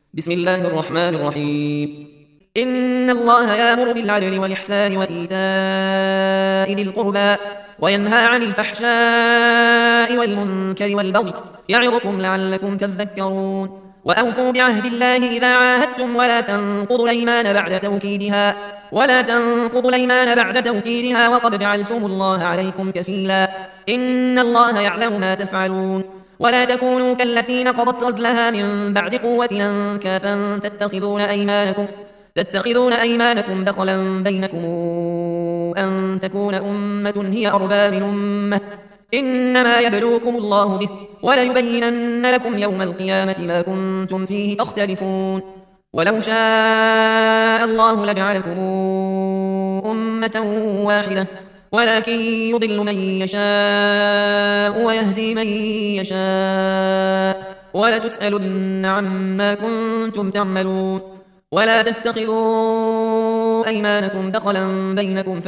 بسم الله الرحمن الرحيم. إن الله يأمر بالعدل والإحسان وإيتاء ذي القربى وينهى عن الفحشاء والمنكر والبغي يعظكم لعلكم تذكرون. وأوفوا بعهد الله إذا عاهدتم ولا تنقضوا الأيمان بعد توكيدها وقد جعلتم الله عليكم كفيلا. إن الله يعلم ما تفعلون. ولا تكونوا كالتي نقضت غزلها من بعد قوة أنكاثا تتخذون أيمانكم دخلا بينكم أن تكون أمة هي أربى من أمة، إنما يبلوكم الله به وليبينن لكم يوم القيامة ما كنتم فيه تختلفون. ولو شاء الله لجعلكم أمة واحدة ولكن يضل من يشاء ويهدي من يشاء ولتسألن عما كنتم تعملون. ولا تتخذوا أيمانكم دخلا بينكم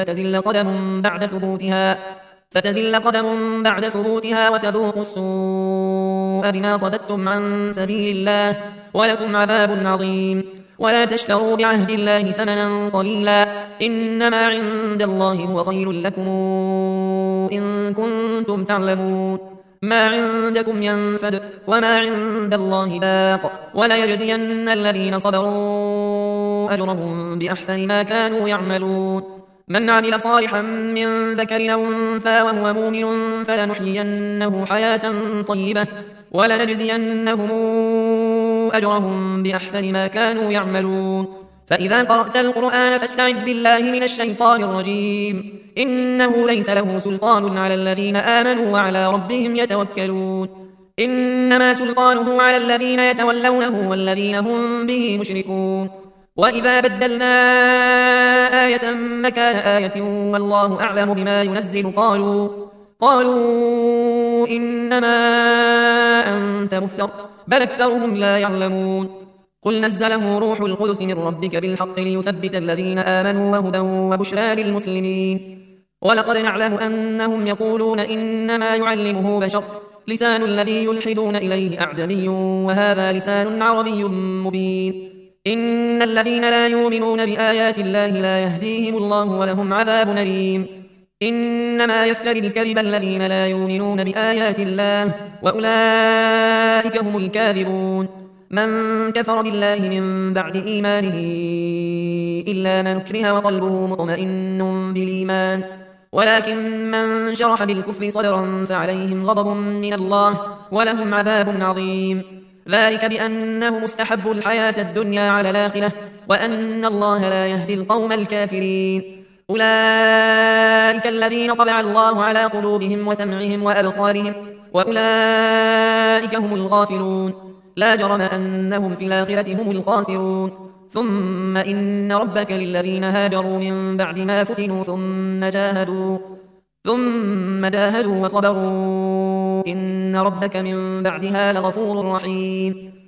فتزل قدم بعد ثبوتها وتذوقوا السوء بما صددتم عن سبيل الله ولكم عذاب عظيم. ولا تشتروا بعهد الله ثمنا قليلا، إنما عند الله هو خير لكم إن كنتم تعلمون. ما عندكم ينفد وما عند الله باق وليجزين الذين صبروا أجرهم بأحسن ما كانوا يعملون. من عمل صالحا من ذكر أو أنثى وهو مؤمن فلنحيينه حياة طيبة ولنجزينهم أجرهم بأحسن ما كانوا يعملون. فإذا قرأت القرآن فاستعذ بالله من الشيطان الرجيم، إنه ليس له سلطان على الذين آمنوا وعلى ربهم يتوكلون. إنما سلطانه على الذين يتولونه والذين هم به مشركون. وإذا بدلنا آية مكان آية والله أعلم بما ينزل قالوا إنما أنت مفتر بل أكثرهم لا يعلمون. قل نزله روح القدس من ربك بالحق ليثبت الذين آمنوا وهدى وبشرى للمسلمين. ولقد نعلم أنهم يقولون إنما يعلمه بشر، لسان الذي يلحدون إليه أعجمي وهذا لسان عربي مبين. إن الذين لا يؤمنون بآيات الله لا يهديهم الله ولهم عذاب أليم. إنما يفتري الكذب الذين لا يؤمنون بآيات الله وأولئك هم الكاذبون. من كفر بالله من بعد إيمانه إلا من كره وقلبه مطمئن بالإيمان، ولكن من شرح بالكفر صدرا فعليهم غضب من الله ولهم عذاب عظيم. ذلك بأنهم استحبوا الحياة الدنيا على الآخرة وأن الله لا يهدي القوم الكافرين. أولئك الذين طبع الله على قلوبهم وسمعهم وأبصارهم وأولئك هم الغافلون. لا جرم أنهم في الآخرة هم الخاسرون. ثم إن ربك للذين هاجروا من بعد ما فتنوا ثم جاهدوا وصبروا إن ربك من بعدها لغفور رحيم.